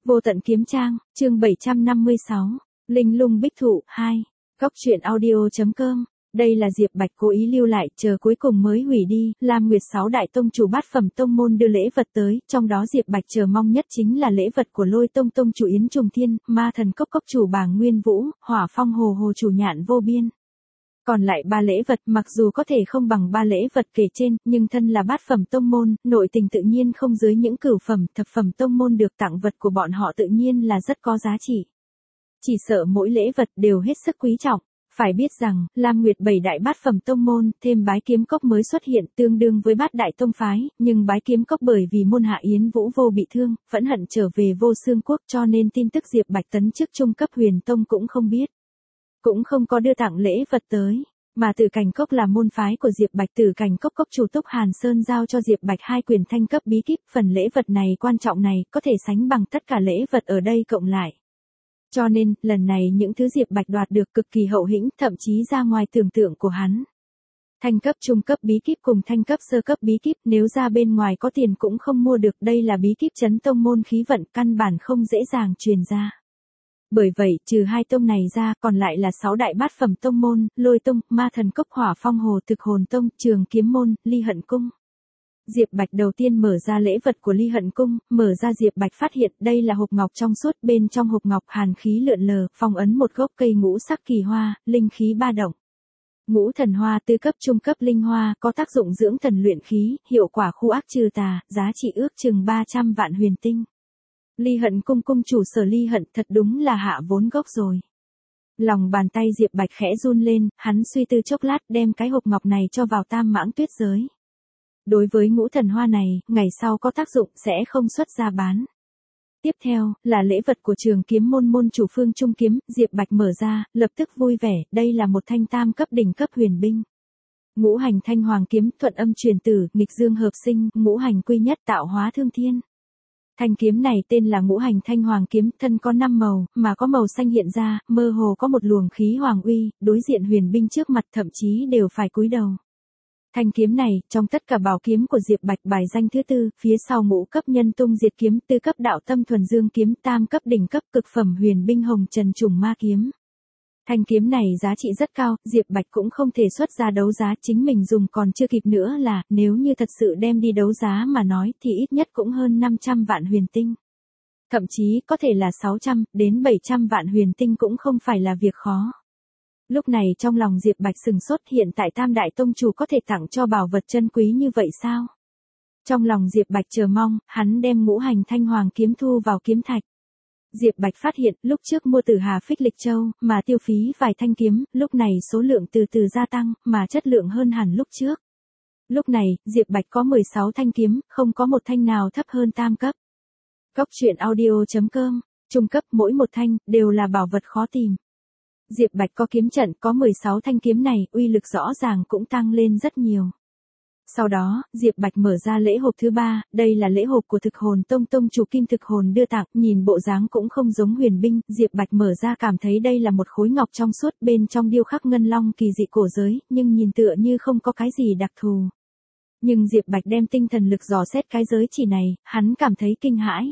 Vô tận kiếm trang, chương 756, Linh lung bích thụ, 2. Góc truyện audio.com. Đây là Diệp Bạch cố ý lưu lại, chờ cuối cùng mới hủy đi. Lam Nguyệt 6 đại tông chủ bát phẩm tông môn đưa lễ vật tới, trong đó Diệp Bạch chờ mong nhất chính là lễ vật của Lôi Tông tông chủ Yến Trùng Thiên, Ma Thần Cốc cốc chủ Bàng Nguyên Vũ, Hỏa Phong Hồ hồ chủ Nhạn Vô Biên. Còn lại 3 lễ vật mặc dù có thể không bằng 3 lễ vật kể trên, nhưng thân là bát phẩm tông môn, nội tình tự nhiên không dưới những cửu phẩm, thập phẩm tông môn được tặng vật của bọn họ tự nhiên là rất có giá trị. Chỉ sợ mỗi lễ vật đều hết sức quý trọng. Phải biết rằng, Lam Nguyệt 7 đại bát phẩm tông môn, thêm bái kiếm cốc mới xuất hiện tương đương với bát đại tông phái, nhưng bái kiếm cốc bởi vì môn hạ Yến Vũ Vô bị thương, phẫn hận trở về Vô Xương Quốc cho nên tin tức Diệp Bạch tấn chức trung cấp huyền tông cũng không biết. Cũng không có đưa tặng lễ vật tới, mà Tử Cảnh Cốc là môn phái của Diệp Bạch. Tử Cảnh Cốc cốc chủ Túc Hàn Sơn giao cho Diệp Bạch 2 quyển thanh cấp bí kíp, phần lễ vật này quan trọng này có thể sánh bằng tất cả lễ vật ở đây cộng lại. Cho nên, lần này những thứ Diệp Bạch đoạt được cực kỳ hậu hĩnh, thậm chí ra ngoài tưởng tượng của hắn. Thanh cấp trung cấp bí kíp cùng thanh cấp sơ cấp bí kíp nếu ra bên ngoài có tiền cũng không mua được, đây là bí kíp chấn tông môn khí vận căn bản không dễ dàng truyền ra. Bởi vậy, trừ 2 tông này ra, còn lại là 6 đại bát phẩm tông môn, Lôi Tông, Ma Thần Cốc, Hỏa Phong Hồ, Thực Hồn Tông, Trường Kiếm Môn, Ly Hận Cung. Diệp Bạch đầu tiên mở ra lễ vật của Ly Hận Cung, mở ra Diệp Bạch phát hiện đây là hộp ngọc trong suốt, bên trong hộp ngọc hàn khí lượn lờ, phong ấn một gốc cây ngũ sắc kỳ hoa, linh khí ba động. Ngũ thần hoa tứ cấp trung cấp linh hoa, có tác dụng dưỡng thần luyện khí, hiệu quả khu ác trừ tà, giá trị ước chừng 300 vạn huyền tinh. Ly Hận Cung cung chủ Sở Ly Hận thật đúng là hạ vốn gốc rồi. Lòng bàn tay Diệp Bạch khẽ run lên, hắn suy tư chốc lát đem cái hộp ngọc này cho vào Tam Mãng Tuyết giới. Đối với ngũ thần hoa này, ngày sau có tác dụng sẽ không xuất ra bán. Tiếp theo, là lễ vật của Trường Kiếm Môn môn chủ Phương Trung Kiếm, Diệp Bạch mở ra, lập tức vui vẻ, đây là một thanh tam cấp đỉnh cấp huyền binh. Ngũ hành thanh hoàng kiếm, thuận âm truyền tử, nghịch dương hợp sinh, ngũ hành quy nhất, tạo hóa thương thiên. Thanh kiếm này tên là Ngũ Hành Thanh Hoàng Kiếm, thân có 5 màu, mà có màu xanh hiện ra, mơ hồ có một luồng khí hoàng uy, đối diện huyền binh trước mặt thậm chí đều phải cúi đầu. Thanh kiếm này, trong tất cả bảo kiếm của Diệp Bạch bài danh thứ 4, phía sau ngũ cấp nhân tung diệt kiếm, 4 cấp đạo tâm thuần dương kiếm, tam cấp đỉnh cấp cực phẩm huyền binh hồng trần trùng ma kiếm. Thanh kiếm này giá trị rất cao, Diệp Bạch cũng không thể xuất ra đấu giá, chính mình dùng còn chưa kịp nữa là, nếu như thật sự đem đi đấu giá mà nói thì ít nhất cũng hơn 500 vạn huyền tinh. Thậm chí có thể là 600 đến 700 vạn huyền tinh cũng không phải là việc khó. Lúc này trong lòng Diệp Bạch sừng sốt, hiện tại Tam đại tông chủ có thể tặng cho bảo vật chân quý như vậy sao? Trong lòng Diệp Bạch chờ mong, hắn đem Ngũ Hành Thanh Hoàng Kiếm thu vào kiếm thạch. Diệp Bạch phát hiện, lúc trước mua từ Hà Phích Lịch Châu, mà tiêu phí vài thanh kiếm, lúc này số lượng từ từ gia tăng, mà chất lượng hơn hẳn lúc trước. Lúc này, Diệp Bạch có 16 thanh kiếm, không có một thanh nào thấp hơn tam cấp. Góc truyện audio.com, trung cấp mỗi một thanh, đều là bảo vật khó tìm. Diệp Bạch có kiếm trận, có 16 thanh kiếm này, uy lực rõ ràng cũng tăng lên rất nhiều. Sau đó, Diệp Bạch mở ra lễ hộp thứ 3, đây là lễ hộp của Thực Hồn Tông tông chủ Kim Thực Hồn đưa tặng, nhìn bộ dáng cũng không giống huyền binh, Diệp Bạch mở ra cảm thấy đây là một khối ngọc trong suốt, bên trong điêu khắc ngân long kỳ dị cổ giới, nhưng nhìn tựa như không có cái gì đặc thù. Nhưng Diệp Bạch đem tinh thần lực dò xét cái giới chỉ này, hắn cảm thấy kinh hãi.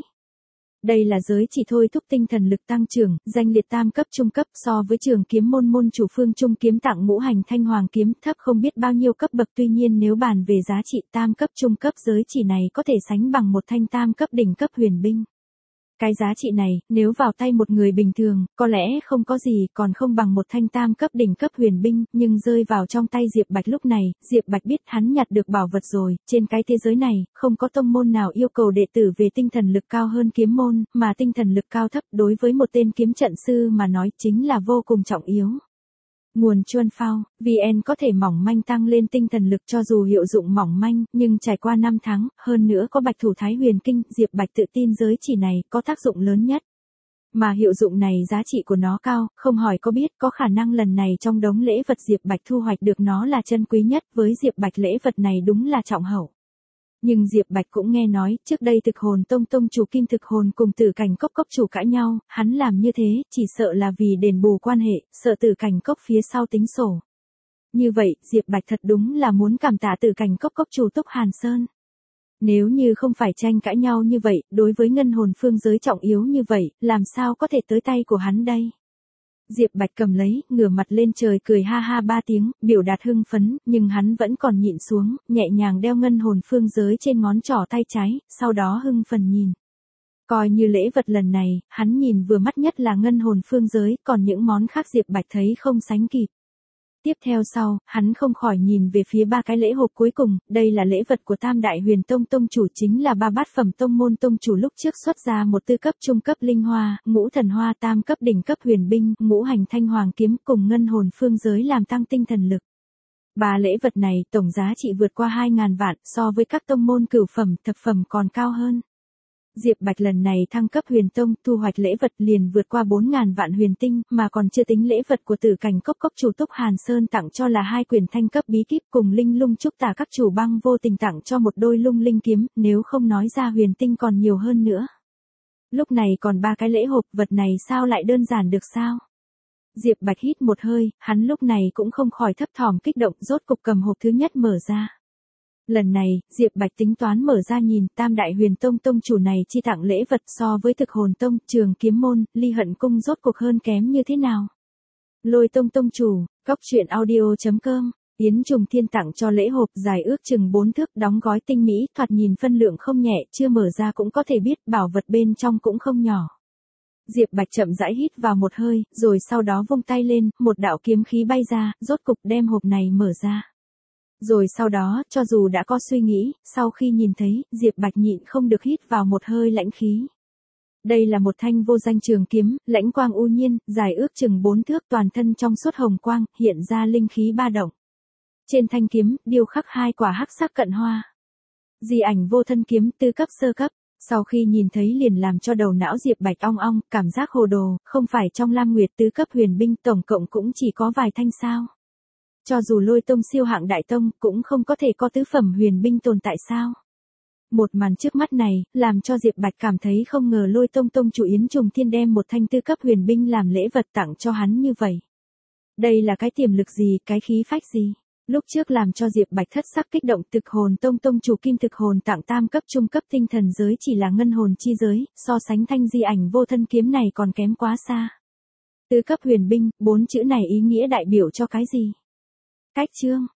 Đây là giới chỉ thôi thúc tinh thần lực tăng trưởng, danh liệt tam cấp trung cấp, so với Trường Kiếm Môn môn chủ Phương Trung Kiếm tặng Ngũ Hành Thanh Hoàng Kiếm thấp không biết bao nhiêu cấp bậc, tuy nhiên nếu bàn về giá trị tam cấp trung cấp, giới chỉ này có thể sánh bằng một thanh tam cấp đỉnh cấp huyền binh. Cái giá trị này, nếu vào tay một người bình thường, có lẽ không có gì, còn không bằng một thanh tam cấp đỉnh cấp huyền binh, nhưng rơi vào trong tay Diệp Bạch lúc này, Diệp Bạch biết hắn nhặt được bảo vật rồi, trên cái thế giới này, không có tông môn nào yêu cầu đệ tử về tinh thần lực cao hơn kiếm môn, mà tinh thần lực cao thấp đối với một tên kiếm trận sư mà nói chính là vô cùng trọng yếu. Nguồn Chuân Phao, VN có thể mỏng manh tăng lên tinh thần lực cho dù hiệu dụng mỏng manh, nhưng trải qua 5 tháng, hơn nữa có Bạch Thủ Thái Huyền Kinh, Diệp Bạch tự tin giới chỉ này có tác dụng lớn nhất. Mà hiệu dụng này giá trị của nó cao, không hỏi có biết, có khả năng lần này trong đống lễ vật Diệp Bạch thu hoạch được nó là chân quý nhất, với Diệp Bạch lễ vật này đúng là trọng hậu. Nhưng Diệp Bạch cũng nghe nói, trước đây Thực Hồn Tông tông chủ Kim Thực Hồn cùng Tử Cảnh Cốc cốc chủ cãi nhau, hắn làm như thế, chỉ sợ là vì đền bù quan hệ, sợ Tử Cảnh Cốc phía sau tính sổ. Như vậy, Diệp Bạch thật đúng là muốn cảm tạ Tử Cảnh Cốc cốc chủ Túc Hàn Sơn. Nếu như không phải tranh cãi nhau như vậy, đối với ngân hồn phương giới trọng yếu như vậy, làm sao có thể tới tay của hắn đây? Diệp Bạch cầm lấy, ngửa mặt lên trời cười ha ha 3 tiếng, biểu đạt hưng phấn, nhưng hắn vẫn còn nhịn xuống, nhẹ nhàng đeo ngân hồn phương giới trên ngón trỏ tay trái, sau đó hưng phấn nhìn. Coi như lễ vật lần này, hắn nhìn vừa mắt nhất là ngân hồn phương giới, còn những món khác Diệp Bạch thấy không sánh kịp. Tiếp theo sau, hắn không khỏi nhìn về phía 3 cái lễ hộp cuối cùng, đây là lễ vật của Tam Đại Huyền Tông tông chủ, chính là 3 bát phẩm tông môn tông chủ lúc trước xuất ra một tư cấp trung cấp linh hoa, ngũ thần hoa tam cấp đỉnh cấp huyền binh, ngũ hành thanh hoàng kiếm cùng ngân hồn phương giới làm tăng tinh thần lực. 3 lễ vật này tổng giá trị vượt qua 2.000 vạn, so với các tông môn cửu phẩm, thập phẩm còn cao hơn. Diệp Bạch lần này thăng cấp huyền tông, thu hoạch lễ vật liền vượt qua 4.000 vạn huyền tinh, mà còn chưa tính lễ vật của Tử Cảnh Cốc cốc chủ Túc Hàn Sơn tặng cho là 2 quyển thanh cấp bí kíp cùng linh lung trúc tà các chủ băng vô tình tặng cho một đôi lung linh kiếm, nếu không nói ra huyền tinh còn nhiều hơn nữa. Lúc này còn 3 cái lễ hộp, vật này sao lại đơn giản được sao? Diệp Bạch hít một hơi, hắn lúc này cũng không khỏi thấp thỏm kích động, rốt cục cầm hộp thứ nhất mở ra. Lần này, Diệp Bạch tính toán mở ra nhìn, Tam Đại Huyền Tông tông chủ này chi tặng lễ vật so với Thực Hồn Tông, Trường Kiếm Môn, Ly Hận Cung rốt cuộc hơn kém như thế nào? Lôi Tông tông chủ, goctruyện.audio.com, Yến Trùng Thiên tặng cho lễ hộp dài ước chừng 4 thước, đóng gói tinh mỹ, thoạt nhìn phân lượng không nhẹ, chưa mở ra cũng có thể biết, bảo vật bên trong cũng không nhỏ. Diệp Bạch chậm rãi hít vào một hơi, rồi sau đó vung tay lên, một đạo kiếm khí bay ra, rốt cục đem hộp này mở ra. Rồi sau đó, cho dù đã có suy nghĩ, sau khi nhìn thấy, Diệp Bạch nhịn không được hít vào một hơi lãnh khí. Đây là một thanh vô danh trường kiếm, lãnh quang u nhiên, dài ước chừng 4 thước, toàn thân trong suốt hồng quang, hiện ra linh khí ba động. Trên thanh kiếm, điêu khắc 2 quả hắc sắc cận hoa. Di ảnh vô thân kiếm tư cấp sơ cấp. Sau khi nhìn thấy liền làm cho đầu não Diệp Bạch ong ong, cảm giác hồ đồ, không phải trong Lam Nguyệt tứ cấp huyền binh tổng cộng cũng chỉ có vài thanh sao. Cho dù Lôi Tông siêu hạng đại tông, cũng không có thể có tứ phẩm huyền binh tồn tại sao. Một màn trước mắt này, làm cho Diệp Bạch cảm thấy không ngờ Lôi Tông tông chủ Yến Trùng Thiên đem một thanh tư cấp huyền binh làm lễ vật tặng cho hắn như vậy. Đây là cái tiềm lực gì, cái khí phách gì? Lúc trước làm cho Diệp Bạch thất sắc kích động, Thực Hồn Tông tông chủ Kim Thực Hồn tặng tam cấp trung cấp tinh thần giới chỉ là ngân hồn chi giới, so sánh thanh di ảnh vô thân kiếm này còn kém quá xa. Tứ cấp huyền binh, 4 chữ này ý nghĩa đại biểu cho cái gì? Cách chương